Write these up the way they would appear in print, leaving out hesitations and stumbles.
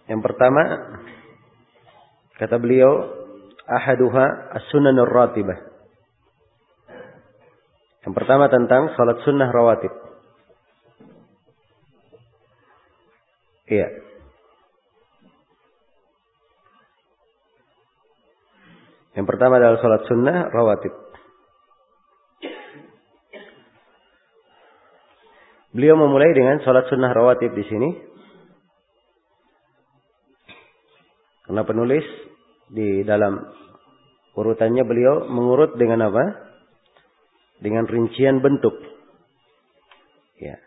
Yang pertama, kata beliau, ahaduha as-sunanur ratibah. Yang pertama tentang salat sunnah rawatib. Iya. Yang pertama adalah salat sunnah rawatib. Beliau memulai dengan salat sunnah rawatib di sini. Karena penulis di dalam urutannya beliau mengurut dengan apa? Dengan rincian bentuk. Ya.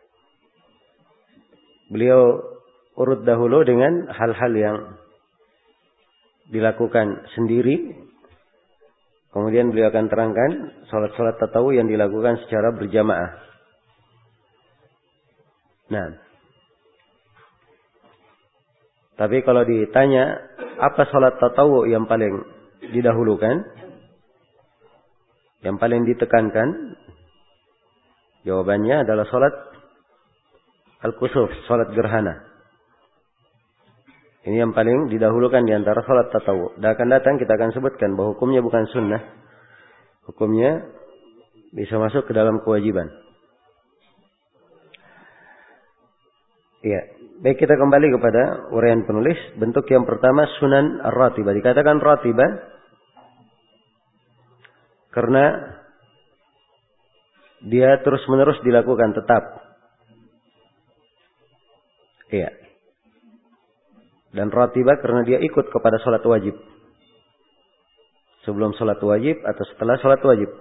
Beliau urut dahulu dengan hal-hal yang dilakukan sendiri. Kemudian beliau akan terangkan salat-salat tatawwu yang dilakukan secara berjamaah. Nah. Tapi kalau ditanya apa salat tatawwu yang paling didahulukan, yang paling ditekankan, jawabannya adalah salat al-kusuf, salat gerhana. Ini yang paling didahulukan di antara salat tatawwu. Dan akan datang kita akan sebutkan bahwa hukumnya bukan sunnah. Hukumnya bisa masuk ke dalam kewajiban. Iya. Baik, kita kembali kepada uraian penulis. Bentuk yang pertama sunan ar-ratibah. Dikatakan ratibah karena dia terus-menerus dilakukan tetap. Iya. Dan ratibah karena dia ikut kepada salat wajib. Sebelum salat wajib atau setelah salat wajib.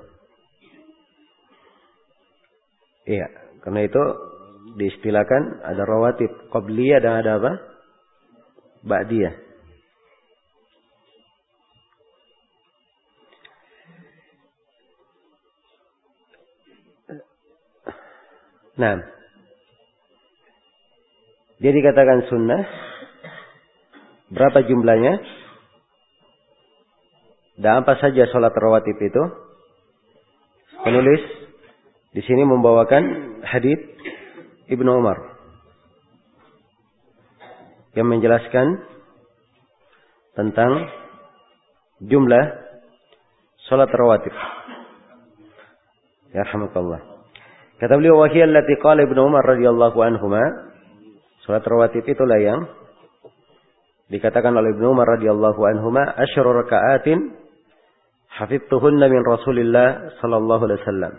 Iya. Karena itu diistilahkan ada rawatib qabliyah dan ada apa? Ba'diyah. Nah, dia dikatakan sunnah. Berapa jumlahnya? Dan apa saja salat rawatib itu? Penulis di sini membawakan hadits Ibnu Umar yang menjelaskan tentang jumlah salat rawatib. Ya rahmatullah. Kata beliau, wa hiya allati qala Ibnu Umar radhiyallahu anhuma, salat rawatib itulah yang dikatakan oleh Ibnu Umar radhiyallahu anhuma, asyru raka'atin hafidtuhunna min Rasulillah sallallahu alaihi wasallam.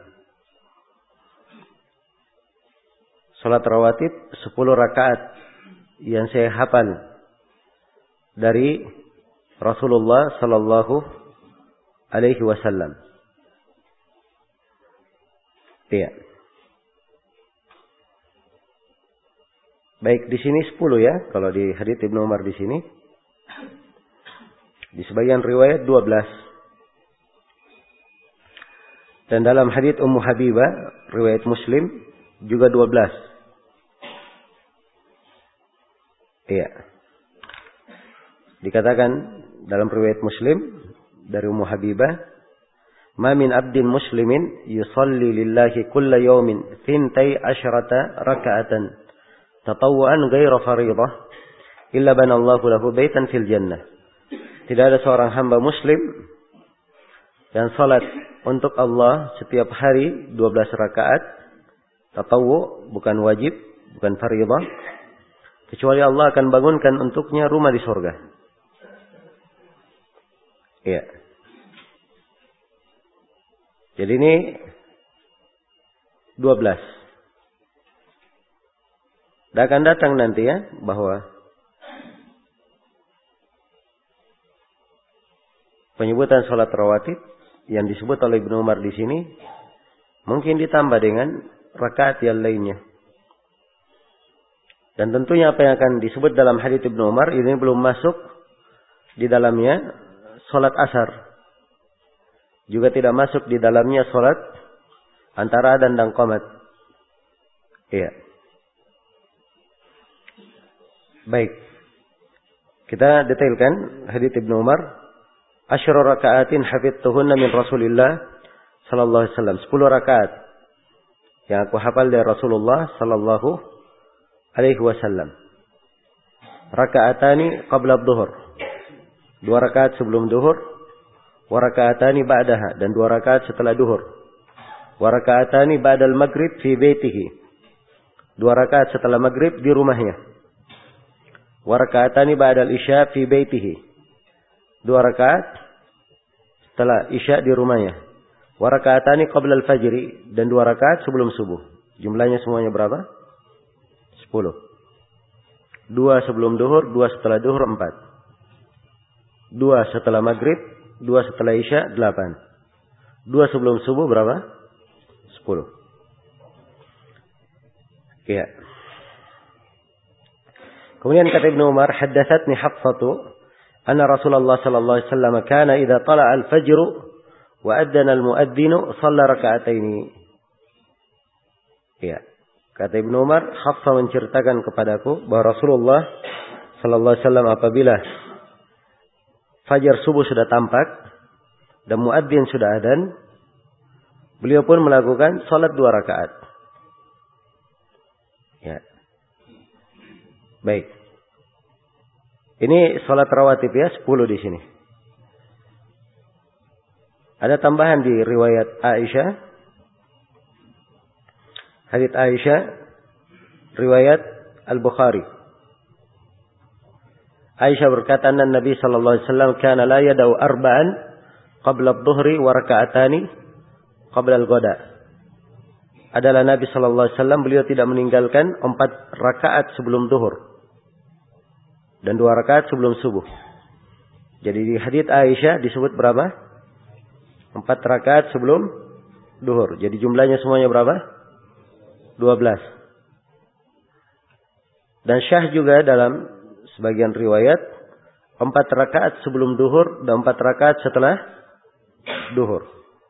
Salat rawatib 10 rakaat yang saya hafal dari Rasulullah sallallahu alaihi wasallam. Iya. Baik, di sini 10 ya, kalau di hadits Ibnu Umar di sini. Di sebagian riwayat 12. Dan dalam hadits Ummu Habibah, riwayat Muslim juga 12. Iya. Dikatakan dalam riwayat Muslim dari Ummu Habibah, "Ma min 'abdin muslimin yusalli lillahi kulla yawmin 12 raka'atan tatawwu'an ghairu fardhah illa banallahu lahu baitan fil jannah." Tidak ada seorang hamba muslim yang salat untuk Allah setiap hari 12 rakaat tatawwu, bukan wajib, bukan fardhah, kecuali Allah akan bangunkan untuknya rumah di surga. Iya. Jadi ini 12. Dan akan datang nanti ya, bahwa penyebutan salat rawatib yang disebut oleh Ibnu Umar di sini mungkin ditambah dengan rakaat yang lainnya. Dan tentunya apa yang akan disebut dalam hadits Ibnu Umar ini belum masuk di dalamnya salat asar. Juga tidak masuk di dalamnya salat antara adzan dan qamat. Iya. Baik. Kita detailkan hadits Ibnu Umar. Asyru raka'atin hafidtuhunna min Rasulillah sallallahu alaihi wasallam. 10 rakaat yang aku hafal dari Rasulullah sallallahu alaihi wasallam. raka'atani qabla adh-dhuhr. 2 rakaat sebelum duhur, wa raka'atani ba'daha, dan 2 rakaat setelah duhur. Wa raka'atani ba'dal maghrib fi baitihi. 2 rakaat setelah maghrib di rumahnya. Wa raka'atani ba'dal isya fi baitihi. 2 rakaat setelah isya di rumahnya. Wa raka'atani qabla al-fajri, dan 2 rakaat sebelum subuh. Jumlahnya semuanya berapa? 10. 2 sebelum duhur, 2 setelah duhur, 4. 2 setelah maghrib, 2 setelah isya, 8. 2 sebelum subuh berapa? 10. Ya. Kemudian kata Ibnu Umar, haddatsatni Hafsatu anna Rasulullah sallallahu alaihi wasallam kana idza tala'a al-fajr wa adzana al-muadzin shalla raka'ataini. Ya. Kata Ibnu Umar, Hafsah menceritakan kepadaku bahwa Rasulullah sallallahu alaihi wasallam apabila fajar subuh sudah tampak dan muadzin sudah adzan, beliau pun melakukan salat 2 rakaat. Ya. Baik. Ini salat rawatib ya, 10 di sini. Ada tambahan di riwayat Aisyah. Hadits Aisyah, riwayat Al-Bukhari. Aisyah berkata, Nabi sallallahu alaihi wasallam kana la yadau arba'an qabla adh-dhuhri wa raka'atani qabla al-ghada. Adalah Nabi sallallahu alaihi wasallam, beliau tidak meninggalkan 4 rakaat sebelum zuhur dan 2 rakaat sebelum subuh. Jadi di hadits Aisyah disebut berapa? 4 rakaat sebelum zuhur. Jadi jumlahnya semuanya berapa? 12. Dan syah juga dalam sebagian riwayat 4 rakaat sebelum duhur dan 4 rakaat setelah duhur.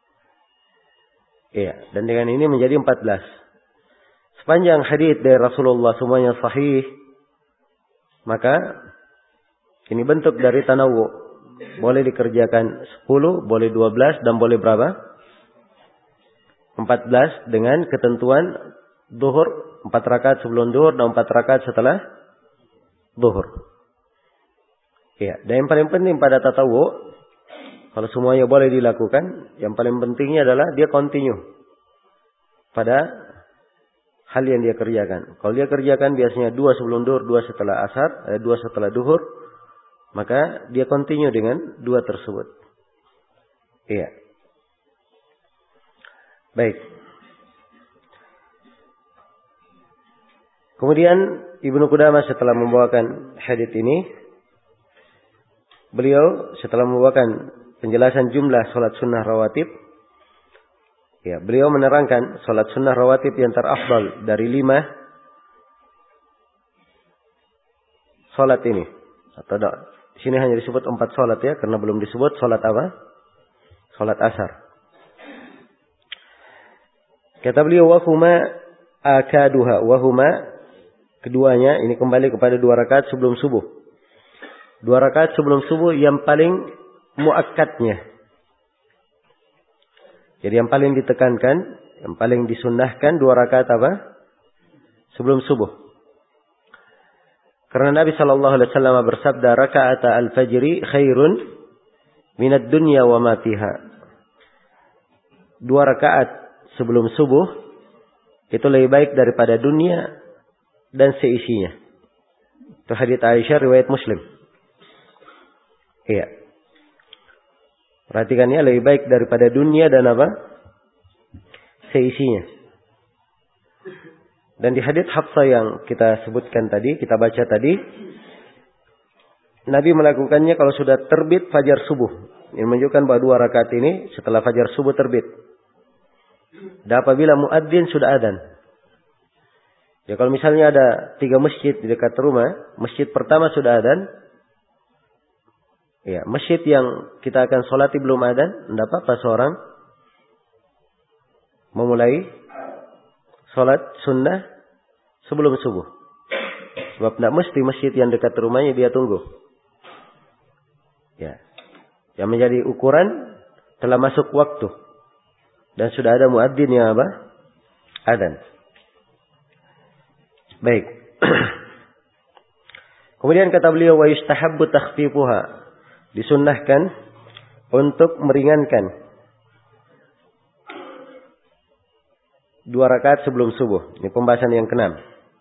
Iya, dan dengan ini menjadi 14. Sepanjang hadis dari Rasulullah semuanya sahih, maka ini bentuk dari tanawu. Boleh dikerjakan 10, boleh 12 dan boleh berapa? 14 dengan ketentuan duhur 4 rakaat sebelum duhur dan 4 rakaat setelah duhur. Ya, dan yang paling penting pada tatawu, kalau semuanya boleh dilakukan, yang paling pentingnya adalah dia continue pada hal yang dia kerjakan. Kalau dia kerjakan biasanya 2 sebelum duhur, 2 setelah asar, 2 setelah duhur, maka dia continue dengan 2 tersebut. Iya. Baik. Kemudian Ibnu Qudamah setelah membawakan hadits ini, beliau setelah membawakan penjelasan jumlah salat sunnah rawatib, ya, beliau menerangkan salat sunnah rawatib yang terafdal dari 5 salat ini. Atau di sini hanya disebut 4 salat ya, karena belum disebut salat apa? Salat asar. Kata beliau, wahuma akaduha, wahuma keduanya, ini kembali kepada 2 rakaat sebelum subuh. 2 rakaat sebelum subuh yang paling muakkadnya. Jadi yang paling ditekankan, yang paling disunnahkan 2 rakaat apa? Sebelum subuh. Karena Nabi sallallahu alaihi wasallam bersabda, raka'ata al-fajri khairun minad dunya wa ma fiha. 2 rakaat sebelum subuh itu lebih baik daripada dunia dan seisinya. Itu hadits Aisyah riwayat Muslim. Iya. Perhatikan ya, lebih baik daripada dunia dan apa? Seisinya. Dan di hadits Hafsah yang kita sebutkan tadi, kita baca tadi, Nabi melakukannya kalau sudah terbit fajar subuh. Ini menunjukkan bahwa 2 rakaat ini setelah fajar subuh terbit. Dan apabila muadzin sudah adzan. Ya, kalau misalnya ada 3 masjid di dekat rumah, masjid pertama sudah adzan, ya, masjid yang kita akan sholati belum adzan, tidak apa-apa seorang memulai sholat sunnah sebelum subuh. Sebab tidak mesti masjid yang dekat rumahnya dia tunggu. Ya, yang menjadi ukuran telah masuk waktu dan sudah ada muadzin yang apa? Adzan. Baik. Kemudian kata beliau, wa yustahabbu takhfifuha. Disunnahkan untuk meringankan 2 rakaat sebelum subuh. Ini pembahasan yang ke-6.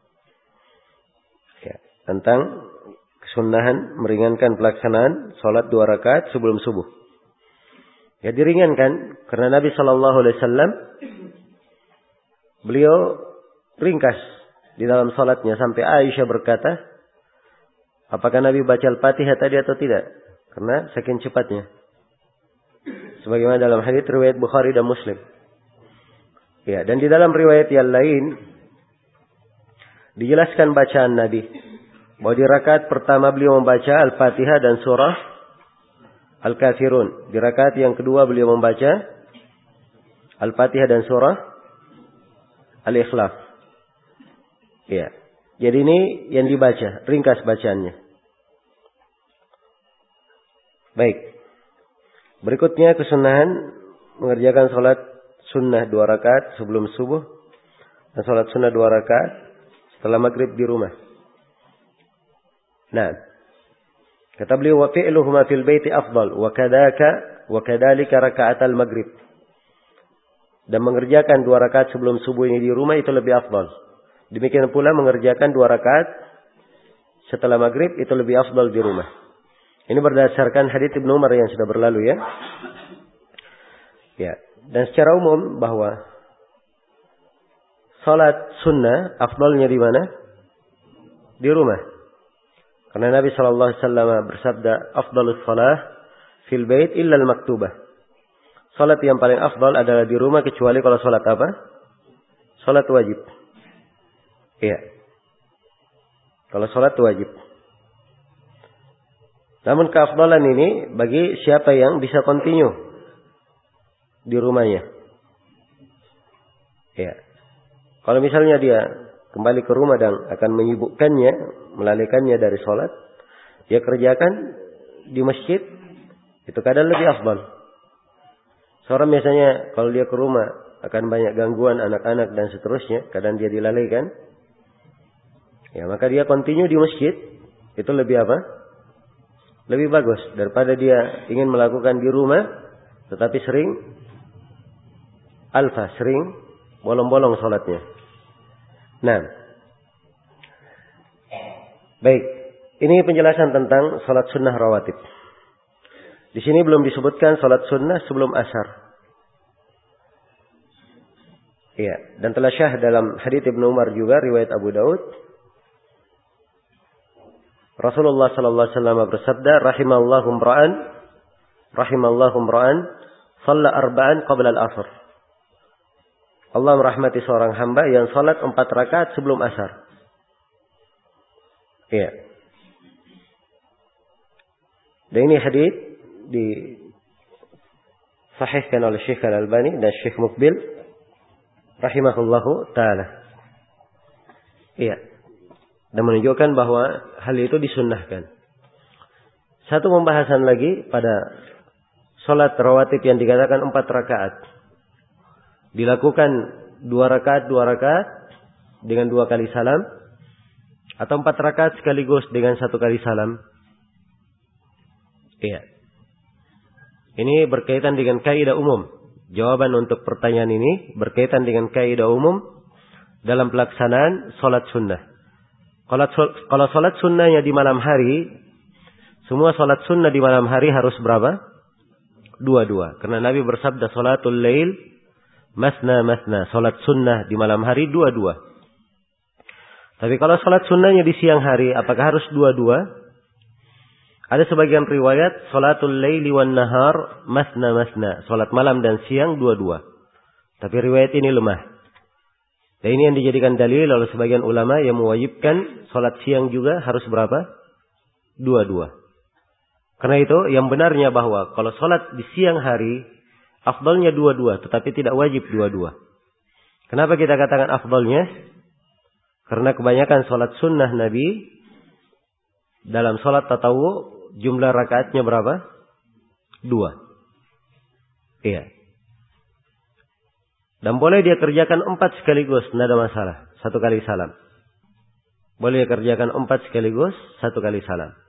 Ya, tentang kesunnahan meringankan pelaksanaan salat 2 rakaat sebelum subuh. Ya, diringankan karena Nabi sallallahu alaihi wasallam beliau ringkas di dalam salatnya sampai Aisyah berkata, apakah Nabi baca Al-Fatihah tadi atau tidak? Karena saking cepatnya. Sebagaimana dalam hadits riwayat Bukhari dan Muslim. Ya, dan di dalam riwayat yang lain dijelaskan bacaan Nabi. Bahwa di rakaat pertama beliau membaca Al-Fatihah dan surah Al-Kafirun. Di rakaat yang kedua beliau membaca Al-Fatihah dan surah Al-Ikhlas. Ya. Jadi ini yang dibaca, ringkas bacaannya. Baik. Berikutnya kesunahan mengerjakan salat sunnah 2 rakaat sebelum subuh dan salat sunnah 2 rakaat setelah maghrib di rumah. Nah, kata beliau wa fi'luhuma fil baiti afdal wa kadzalika raka'atal maghrib. Dan mengerjakan 2 rakaat sebelum subuh ini di rumah itu lebih afdal. Demikian pula mengerjakan 2 rakaat setelah maghrib itu lebih afdal di rumah. Ini berdasarkan hadits Ibnu Umar yang sudah berlalu ya. Ya, dan secara umum bahwa salat sunnah afdalnya di mana? Di rumah. Karena Nabi sallallahu alaihi wasallam bersabda, "Afdhalus shalah fil bait illa al-maktubah." Salat yang paling afdal adalah di rumah kecuali kalau salat apa? Salat wajib. Iya. Kalau salat wajib. Namun keafdalan ini bagi siapa yang bisa continue di rumahnya. Ya. Kalau misalnya dia kembali ke rumah dan akan menyibukkannya, melalaikannya dari sholat, dia kerjakan di masjid, itu kadang lebih afdal. Seorang biasanya kalau dia ke rumah akan banyak gangguan anak-anak dan seterusnya, kadang dia dilalaikan. Ya, maka dia continue di masjid, itu lebih apa? Lebih bagus daripada dia ingin melakukan di rumah tetapi sering bolong-bolong salatnya. Nah, baik, ini penjelasan tentang salat sunnah rawatib. Di sini belum disebutkan salat sunnah sebelum asar. Iya, dan telah syah dalam hadits Ibnu Umar juga riwayat Abu Daud. Rasulullah sallallahu alaihi wasallam bersabda, rahimallahu imra'an shalla arba'an qabla al-'asr. Allah merahmati seorang hamba yang salat 4 rakaat sebelum asar. Iya. Dan ini hadis disahihkan oleh Syekh Al-Albani dan Syekh Muqbil rahimahullahu taala. Iya. Dan menunjukkan bahwa hal itu disunnahkan. Satu pembahasan lagi pada salat rawatib yang dikatakan 4 rakaat. Dilakukan 2 rakaat dengan 2 kali salam. Atau 4 rakaat sekaligus dengan 1 kali salam. Iya. Ini berkaitan dengan kaidah umum. Jawaban untuk pertanyaan ini berkaitan dengan kaidah umum dalam pelaksanaan salat sunnah. Kalau salat sunnahnya di malam hari, semua salat sunnah di malam hari harus berapa? 2-2. Karena Nabi bersabda salatul lail masna. Salat sunnah di malam hari 2-2. Tapi kalau salat sunnahnya di siang hari, apakah harus 2-2? Ada sebagian riwayat salatul laili wan nahar masna. Salat malam dan siang 2-2. Tapi riwayat ini lemah. Dan ini yang dijadikan dalil oleh sebagian ulama yang mewajibkan salat siang juga harus berapa? 2-2. Karena itu yang benarnya bahwa kalau salat di siang hari afdalnya 2-2 tetapi tidak wajib 2-2. Kenapa kita katakan afdalnya? Karena kebanyakan salat sunnah Nabi dalam salat tatawu jumlah rakaatnya berapa? 2. Iya. Dan boleh dia kerjakan 4 sekaligus, tidak ada masalah. 1 kali salam. Boleh kerjakan 4 sekaligus, 1 kali salam.